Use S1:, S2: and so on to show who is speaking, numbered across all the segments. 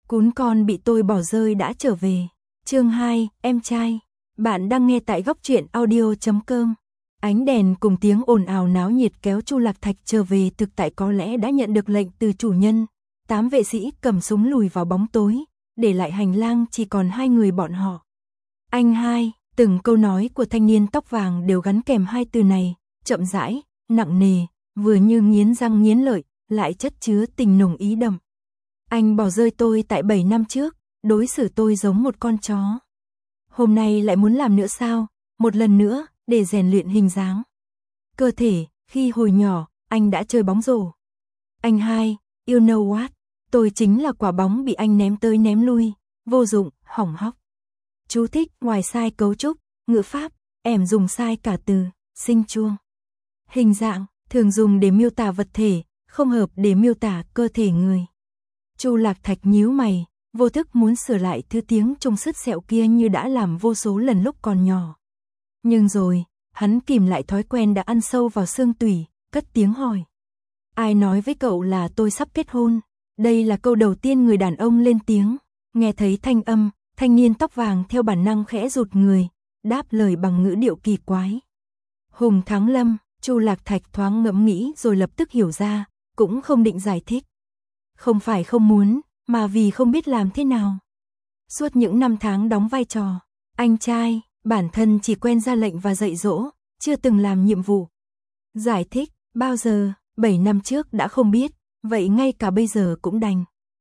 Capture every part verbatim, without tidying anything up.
S1: Cún con bị tôi bỏ rơi đã trở về. Chương hai, em trai. Bạn đang nghe tại góc truyện audio chấm com. Ánh đèn cùng tiếng ồn ào náo nhiệt kéo Chu Lạc Thạch trở về thực tại có lẽ đã nhận được lệnh từ chủ nhân. Tám vệ sĩ cầm súng lùi vào bóng tối, để lại hành lang chỉ còn hai người bọn họ. Anh hai, từng câu nói của thanh niên tóc vàng đều gắn kèm hai từ này, chậm rãi, nặng nề, vừa như nghiến răng nghiến lợi, lại chất chứa tình nồng ý đậm. Anh bỏ rơi tôi tại bảy năm trước, đối xử tôi giống một con chó. Hôm nay lại muốn làm nữa sao? Một lần nữa, để rèn luyện hình dáng. Cơ thể, khi hồi nhỏ, anh đã chơi bóng rổ. Anh hai, you know what? Tôi chính là quả bóng bị anh ném tới ném lui, vô dụng, hỏng hóc. Chú thích, ngoài sai cấu trúc, ngữ pháp, em dùng sai cả từ, sinh chuông. Hình dạng, thường dùng để miêu tả vật thể, không hợp để miêu tả cơ thể người. Chu Lạc Thạch nhíu mày, vô thức muốn sửa lại thứ tiếng trong sứt sẹo kia như đã làm vô số lần lúc còn nhỏ. Nhưng rồi, hắn kìm lại thói quen đã ăn sâu vào xương tủy, cất tiếng hỏi. Ai nói với cậu là tôi sắp kết hôn? Đây là câu đầu tiên người đàn ông lên tiếng. Nghe thấy thanh âm, thanh niên tóc vàng theo bản năng khẽ rụt người, đáp lời bằng ngữ điệu kỳ quái. Hùng Thắng Lâm. Chu Lạc Thạch thoáng ngẫm nghĩ rồi lập tức hiểu ra, cũng không định giải thích. Không phải không muốn, mà vì không biết làm thế nào. Suốt những năm tháng đóng vai trò, anh trai, bản thân chỉ quen ra lệnh và dạy dỗ, chưa từng làm nhiệm vụ. Giải thích, bao giờ, bảy năm trước đã không biết, vậy ngay cả bây giờ cũng đành.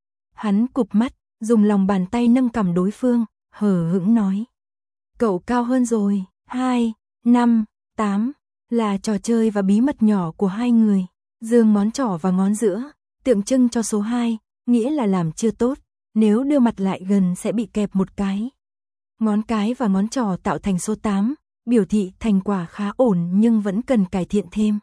S1: Hắn cụp mắt, dùng lòng bàn tay nâng cằm đối phương, hờ hững nói. Cậu cao hơn rồi, hai, năm, tám. Là trò chơi và bí mật nhỏ của hai người. Dương ngón trỏ và ngón giữa, tượng trưng cho số hai, nghĩa là làm chưa tốt, nếu đưa mặt lại gần sẽ bị kẹp một cái. Ngón cái và ngón trỏ tạo thành số tám, biểu thị thành quả khá ổn nhưng vẫn cần cải thiện thêm.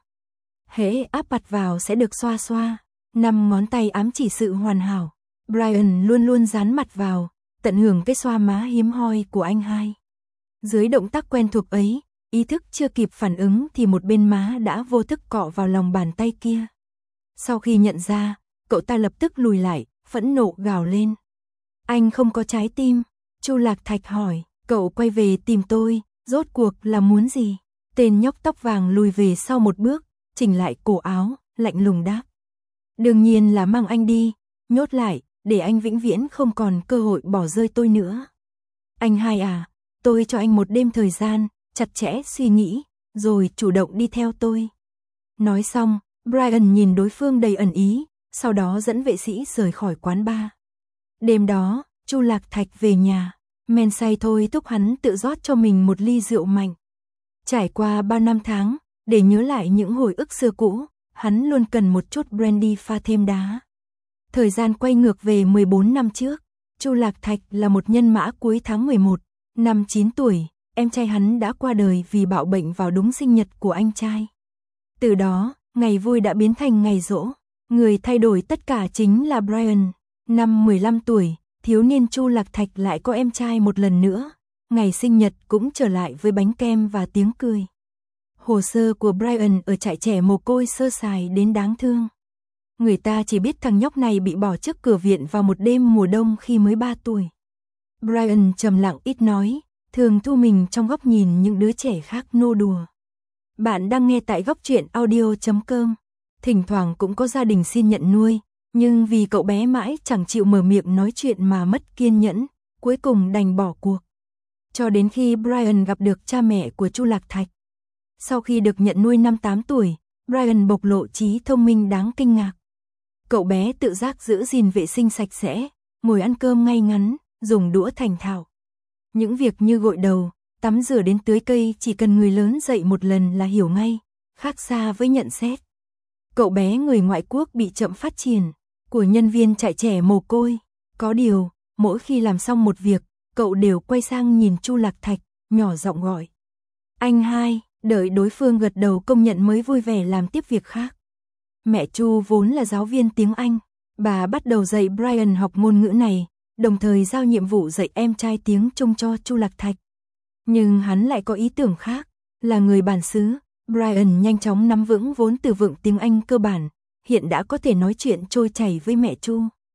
S1: Hễ áp mặt vào sẽ được xoa xoa, năm ngón tay ám chỉ sự hoàn hảo. Brian luôn luôn dán mặt vào, tận hưởng cái xoa má hiếm hoi của anh hai. Dưới động tác quen thuộc ấy, ý thức chưa kịp phản ứng thì một bên má đã vô thức cọ vào lòng bàn tay kia. Sau khi nhận ra, cậu ta lập tức lùi lại, phẫn nộ gào lên. Anh không có trái tim. Chu Lạc Thạch hỏi, cậu quay về tìm tôi, rốt cuộc là muốn gì? Tên nhóc tóc vàng lùi về sau một bước, chỉnh lại cổ áo, lạnh lùng đáp. Đương nhiên là mang anh đi, nhốt lại, để anh vĩnh viễn không còn cơ hội bỏ rơi tôi nữa. Anh hai à, tôi cho anh một đêm thời gian, chặt chẽ suy nghĩ, rồi chủ động đi theo tôi. Nói xong, Brian nhìn đối phương đầy ẩn ý, sau đó dẫn vệ sĩ rời khỏi quán bar. Đêm đó, Chu Lạc Thạch về nhà, men say thôi thúc hắn tự rót cho mình một ly rượu mạnh. Trải qua bao năm tháng, để nhớ lại những hồi ức xưa cũ, hắn luôn cần một chút brandy pha thêm đá. Thời gian quay ngược về mười bốn năm trước, Chu Lạc Thạch là một nhân mã cuối tháng mười một, năm chín tuổi. Em trai hắn đã qua đời vì bạo bệnh vào đúng sinh nhật của anh trai. Từ đó, ngày vui đã biến thành ngày giỗ. Người thay đổi tất cả chính là Brian. Năm mười lăm tuổi, thiếu niên Chu Lạc Thạch lại có em trai một lần nữa. Ngày sinh nhật cũng trở lại với bánh kem và tiếng cười. Hồ sơ của Brian ở trại trẻ mồ côi sơ sài đến đáng thương. Người ta chỉ biết thằng nhóc này bị bỏ trước cửa viện vào một đêm mùa đông khi mới ba tuổi. Brian trầm lặng ít nói, thường thu mình trong góc nhìn những đứa trẻ khác nô đùa. Bạn đang nghe tại góc truyện audio chấm com. Thỉnh thoảng cũng có gia đình xin nhận nuôi, nhưng vì cậu bé mãi chẳng chịu mở miệng nói chuyện mà mất kiên nhẫn, cuối cùng đành bỏ cuộc. Cho đến khi Brian gặp được cha mẹ của Chu Lạc Thạch. Sau khi được nhận nuôi năm tám tuổi, Brian bộc lộ trí thông minh đáng kinh ngạc. Cậu bé tự giác giữ gìn vệ sinh sạch sẽ, ngồi ăn cơm ngay ngắn, dùng đũa thành thạo. Những việc như gội đầu, tắm rửa đến tưới cây chỉ cần người lớn dạy một lần là hiểu ngay, khác xa với nhận xét. Cậu bé người ngoại quốc bị chậm phát triển, của nhân viên trại trẻ mồ côi. Có điều, mỗi khi làm xong một việc, cậu đều quay sang nhìn Chu Lạc Thạch, nhỏ giọng gọi. Anh hai, đợi đối phương gật đầu công nhận mới vui vẻ làm tiếp việc khác. Mẹ Chu vốn là giáo viên tiếng Anh, bà bắt đầu dạy Brian học ngôn ngữ này, đồng thời giao nhiệm vụ dạy em trai tiếng Trung cho Chu Lạc Thạch. Nhưng hắn lại có ý tưởng khác, là người bản xứ, Brian nhanh chóng nắm vững vốn từ vựng tiếng Anh cơ bản, hiện đã có thể nói chuyện trôi chảy với mẹ Chu.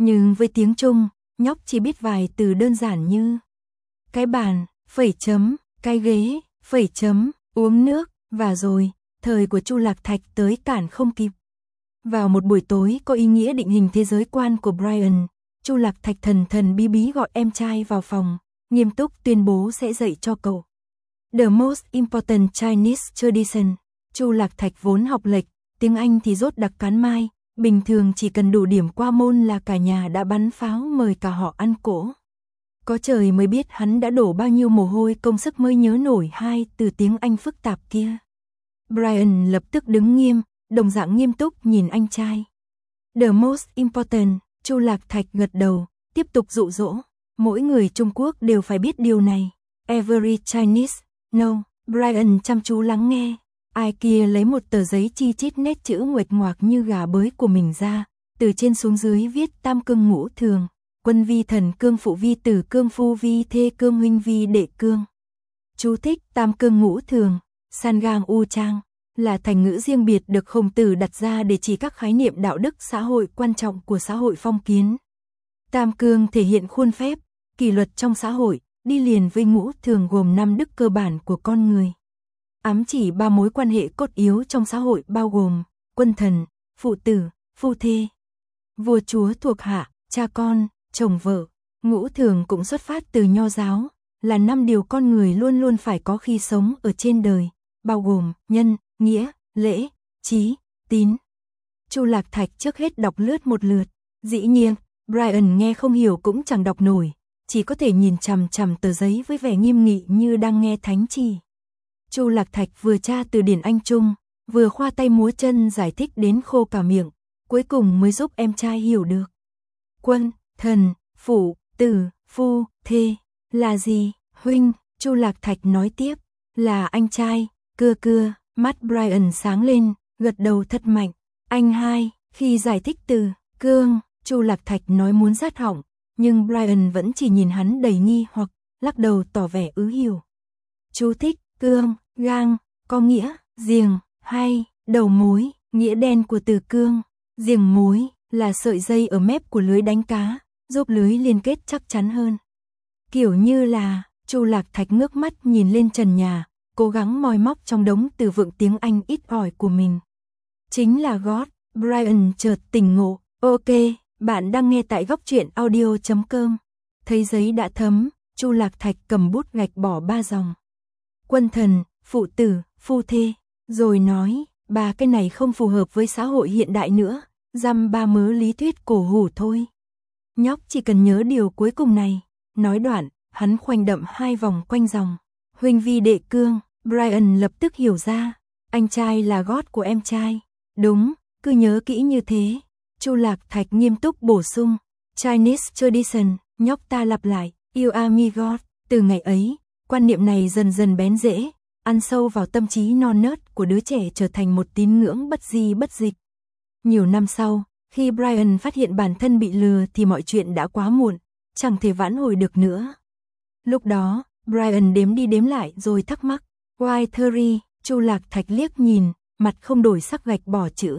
S1: Nhưng với tiếng Trung, nhóc chỉ biết vài từ đơn giản như cái bàn, phẩy chấm, cái ghế, phẩy chấm, uống nước, và rồi, thời của Chu Lạc Thạch tới cản không kịp. Vào một buổi tối có ý nghĩa định hình thế giới quan của Brian, Chu Lạc Thạch thần thần bí bí gọi em trai vào phòng, nghiêm túc tuyên bố sẽ dạy cho cậu The most important Chinese tradition. Chu Lạc Thạch vốn học lệch, tiếng Anh thì dốt đặc cán mai, bình thường chỉ cần đủ điểm qua môn là cả nhà đã bắn pháo mời cả họ ăn cỗ. Có trời mới biết hắn đã đổ bao nhiêu mồ hôi công sức mới nhớ nổi hai từ tiếng Anh phức tạp kia. Brian lập tức đứng nghiêm, đồng dạng nghiêm túc nhìn anh trai. The most important, Chu Lạc Thạch gật đầu, tiếp tục dụ dỗ. Mỗi người Trung Quốc đều phải biết điều này. Every Chinese, no. Brian chăm chú lắng nghe. Ai kia lấy một tờ giấy chi chít nét chữ nguệch ngoạc như gà bới của mình ra, từ trên xuống dưới viết tam cương ngũ thường, quân vi thần cương phụ vi tử cương phu vi thê cương huynh vi đệ cương. Chú thích tam cương ngũ thường, san gang u trang, là thành ngữ riêng biệt được Khổng Tử đặt ra để chỉ các khái niệm đạo đức xã hội quan trọng của xã hội phong kiến. Tam cương thể hiện khuôn phép, kỷ luật trong xã hội, đi liền với ngũ thường gồm năm đức cơ bản của con người. Ám chỉ ba mối quan hệ cốt yếu trong xã hội bao gồm quân thần, phụ tử, phu thê, vua chúa thuộc hạ, cha con, chồng vợ. Ngũ thường cũng xuất phát từ Nho giáo, là năm điều con người luôn luôn phải có khi sống ở trên đời, bao gồm nhân, nghĩa, lễ, trí, tín. Chu Lạc Thạch trước hết đọc lướt một lượt, dĩ nhiên, Brian nghe không hiểu cũng chẳng đọc nổi, chỉ có thể nhìn chằm chằm tờ giấy với vẻ nghiêm nghị như đang nghe thánh chỉ. Chu Lạc Thạch vừa tra từ điển Anh Trung, vừa khoa tay múa chân giải thích đến khô cả miệng, cuối cùng mới giúp em trai hiểu được. Quân, thần, phụ, tử, phu, thê, là gì? Huynh, Chu Lạc Thạch nói tiếp, là anh trai, cưa cưa, mắt Brian sáng lên, gật đầu thật mạnh. Anh hai, khi giải thích từ cương, Chu Lạc Thạch nói muốn rát họng, nhưng Brian vẫn chỉ nhìn hắn đầy nghi hoặc, lắc đầu tỏ vẻ ứ hiểu. Chú thích, cương, gang, có nghĩa, giềng, hay, đầu mối, nghĩa đen của từ cương. Giềng mối, là sợi dây ở mép của lưới đánh cá, giúp lưới liên kết chắc chắn hơn. Kiểu như là, Chu Lạc Thạch ngước mắt nhìn lên trần nhà, cố gắng moi móc trong đống từ vựng tiếng Anh ít ỏi của mình. Chính là God. Brian chợt tỉnh ngộ. Ok, bạn đang nghe tại góc truyện audio chấm com. Thấy giấy đã thấm, Chu Lạc Thạch cầm bút gạch bỏ ba dòng. Quân thần, phụ tử, phu thê, rồi nói, ba cái này không phù hợp với xã hội hiện đại nữa, dăm ba mớ lý thuyết cổ hủ thôi. Nhóc chỉ cần nhớ điều cuối cùng này. Nói đoạn, hắn khoanh đậm hai vòng quanh dòng. Huynh vi đệ cương, Brian lập tức hiểu ra, anh trai là God của em trai. Đúng, cứ nhớ kỹ như thế. Chu Lạc Thạch nghiêm túc bổ sung, Chinese tradition, nhóc ta lặp lại, you are me God. Từ ngày ấy, quan niệm này dần dần bén rễ, ăn sâu vào tâm trí non nớt của đứa trẻ trở thành một tín ngưỡng bất di bất dịch. Nhiều năm sau, khi Brian phát hiện bản thân bị lừa thì mọi chuyện đã quá muộn, chẳng thể vãn hồi được nữa. Lúc đó, Brian đếm đi đếm lại rồi thắc mắc, why thirty? Chu Lạc Thạch liếc nhìn, mặt không đổi sắc gạch bỏ chữ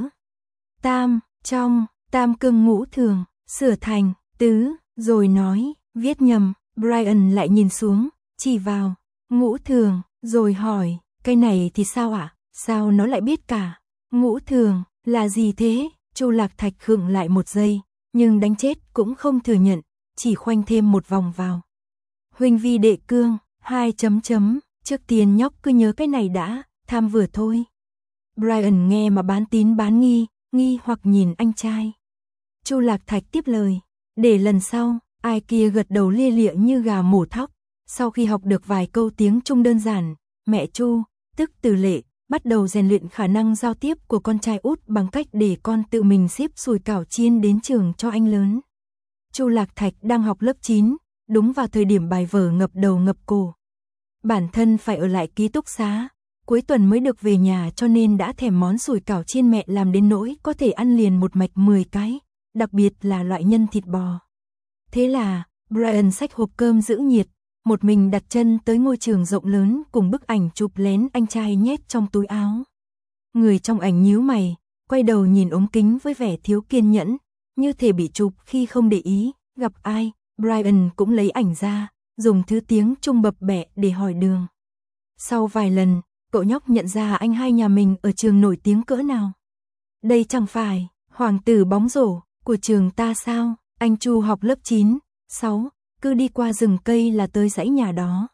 S1: tam, trong, tam cương ngũ thường, sửa thành, tứ, rồi nói, viết nhầm. Brian lại nhìn xuống, chỉ vào, ngũ thường, rồi hỏi, cái này thì sao ạ? À? Sao nó lại biết cả? Ngũ thường, là gì thế? Chu Lạc Thạch khựng lại một giây, nhưng đánh chết cũng không thừa nhận, chỉ khoanh thêm một vòng vào. Huynh vi đệ cương, hai chấm chấm, trước tiên nhóc cứ nhớ cái này đã, tham vừa thôi. Brian nghe mà bán tín bán nghi, nghi hoặc nhìn anh trai. Chu Lạc Thạch tiếp lời, để lần sau, ai kia gật đầu lia lịa như gà mổ thóc. Sau khi học được vài câu tiếng Trung đơn giản, mẹ Chu, tức Từ Lệ, bắt đầu rèn luyện khả năng giao tiếp của con trai út bằng cách để con tự mình xếp sủi cảo chiên đến trường cho anh lớn. Chu Lạc Thạch đang học lớp chín, đúng vào thời điểm bài vở ngập đầu ngập cổ. Bản thân phải ở lại ký túc xá, cuối tuần mới được về nhà cho nên đã thèm món sủi cảo chiên mẹ làm đến nỗi có thể ăn liền một mạch mười cái, đặc biệt là loại nhân thịt bò. Thế là, Brian xách hộp cơm giữ nhiệt, một mình đặt chân tới ngôi trường rộng lớn cùng bức ảnh chụp lén anh trai nhét trong túi áo. Người trong ảnh nhíu mày, quay đầu nhìn ống kính với vẻ thiếu kiên nhẫn, như thể bị chụp khi không để ý, gặp ai, Brian cũng lấy ảnh ra, dùng thứ tiếng Trung bập bẹ để hỏi đường. Sau vài lần, cậu nhóc nhận ra anh hai nhà mình ở trường nổi tiếng cỡ nào. Đây chẳng phải hoàng tử bóng rổ của trường ta sao? Anh Chu học lớp chín, sáu, cứ đi qua rừng cây là tới dãy nhà đó.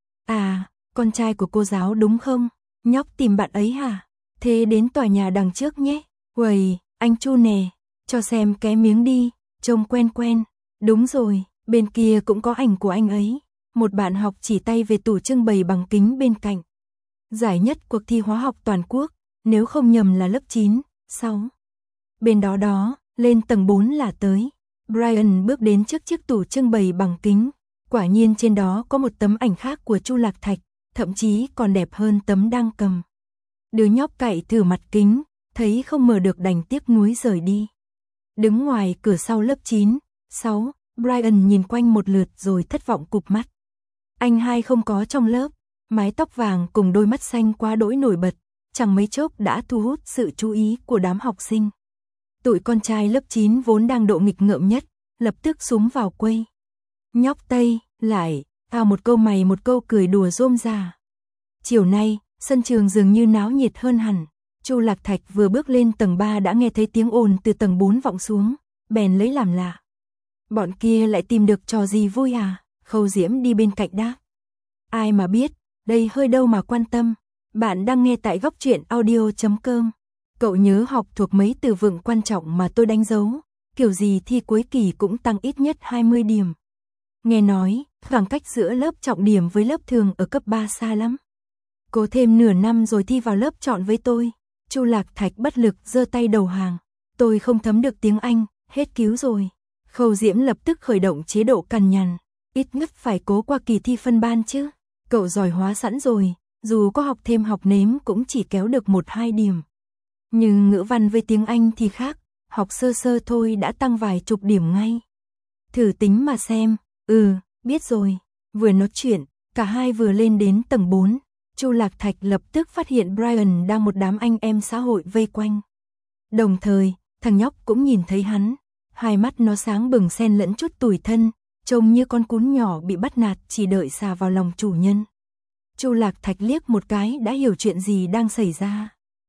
S1: À, con trai của cô giáo đúng không? Nhóc tìm bạn ấy hả? Thế đến tòa nhà đằng trước nhé. Uầy, anh Chu nè, cho xem cái miếng đi, trông quen quen. Đúng rồi, bên kia cũng có ảnh của anh ấy. Một bạn học chỉ tay về tủ trưng bày bằng kính bên cạnh. Giải nhất cuộc thi hóa học toàn quốc, nếu không nhầm là lớp chín, sáu. Bên đó đó, lên tầng bốn là tới. Brian bước đến trước chiếc tủ trưng bày bằng kính. Quả nhiên trên đó có một tấm ảnh khác của Chu Lạc Thạch, thậm chí còn đẹp hơn tấm đang cầm. Đứa nhóc cạy thử mặt kính, thấy không mở được đành tiếc nuối rời đi. Đứng ngoài cửa sau lớp chín, sáu, Brian nhìn quanh một lượt rồi thất vọng cụp mắt. Anh hai không có trong lớp, mái tóc vàng cùng đôi mắt xanh quá đỗi nổi bật, chẳng mấy chốc đã thu hút sự chú ý của đám học sinh. Tụi con trai lớp chín vốn đang độ nghịch ngợm nhất, lập tức xúm vào quây. Nhóc Tây, lại, ao một câu mày một câu cười đùa rôm rà. Chiều nay, sân trường dường như náo nhiệt hơn hẳn. Chu Lạc Thạch vừa bước lên tầng ba đã nghe thấy tiếng ồn từ tầng bốn vọng xuống, bèn lấy làm lạ. Bọn kia lại tìm được trò gì vui à? Khâu Diễm đi bên cạnh đáp. Ai mà biết, đây hơi đâu mà quan tâm. Bạn đang nghe tại góc truyện audio chấm com. Cậu nhớ học thuộc mấy từ vựng quan trọng mà tôi đánh dấu, kiểu gì thi cuối kỳ cũng tăng ít nhất hai mươi điểm. Nghe nói, khoảng cách giữa lớp trọng điểm với lớp thường ở cấp ba xa lắm. Cố thêm nửa năm rồi thi vào lớp chọn với tôi. Chu Lạc Thạch bất lực giơ tay đầu hàng. Tôi không thấm được tiếng Anh, hết cứu rồi. Khâu Diễm lập tức khởi động chế độ cằn nhằn. Ít nhất phải cố qua kỳ thi phân ban chứ. Cậu giỏi hóa sẵn rồi, dù có học thêm học nếm cũng chỉ kéo được một hai điểm. Nhưng ngữ văn với tiếng Anh thì khác, học sơ sơ thôi đã tăng vài chục điểm ngay. Thử tính mà xem, ừ, biết rồi. Vừa nói chuyện, cả hai vừa lên đến tầng bốn. Chu Lạc Thạch lập tức phát hiện Brian đang một đám anh em xã hội vây quanh. Đồng thời, thằng nhóc cũng nhìn thấy hắn. Hai mắt nó sáng bừng xen lẫn chút tủi thân, trông như con cún nhỏ bị bắt nạt chỉ đợi xà vào lòng chủ nhân. Chu Lạc Thạch liếc một cái đã hiểu chuyện gì đang xảy ra.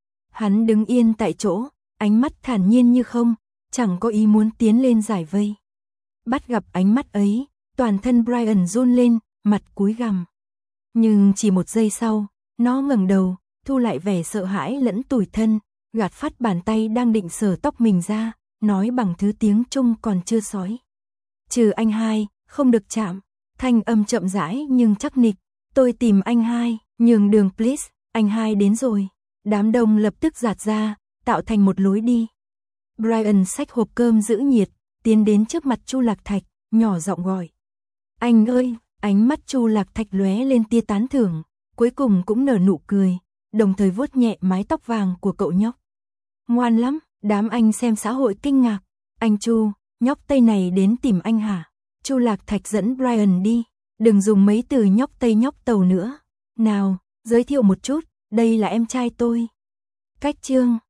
S1: Hắn đứng yên tại chỗ, ánh mắt thản nhiên như không, chẳng có ý muốn tiến lên giải vây. Bắt gặp ánh mắt ấy, toàn thân Brian run lên, mặt cúi gằm. Nhưng chỉ một giây sau, nó ngẩng đầu, thu lại vẻ sợ hãi lẫn tủi thân, gạt phát bàn tay đang định sờ tóc mình ra, nói bằng thứ tiếng Trung còn chưa sói. Trừ anh hai, không được chạm. Thanh âm chậm rãi nhưng chắc nịch. Tôi tìm anh hai, nhường đường please, anh hai đến rồi. Đám đông lập tức dạt ra, tạo thành một lối đi. Brian xách hộp cơm giữ nhiệt, tiến đến trước mặt Chu Lạc Thạch, nhỏ giọng gọi. Anh ơi, ánh mắt Chu Lạc Thạch lóe lên tia tán thưởng, cuối cùng cũng nở nụ cười, đồng thời vuốt nhẹ mái tóc vàng của cậu nhóc. Ngoan lắm, đám anh xem xã hội kinh ngạc. Anh Chu, nhóc Tây này đến tìm anh hả? Chu Lạc Thạch dẫn Brian đi, đừng dùng mấy từ nhóc Tây nhóc Tàu nữa. Nào, giới thiệu một chút, đây là em trai tôi. Cách chương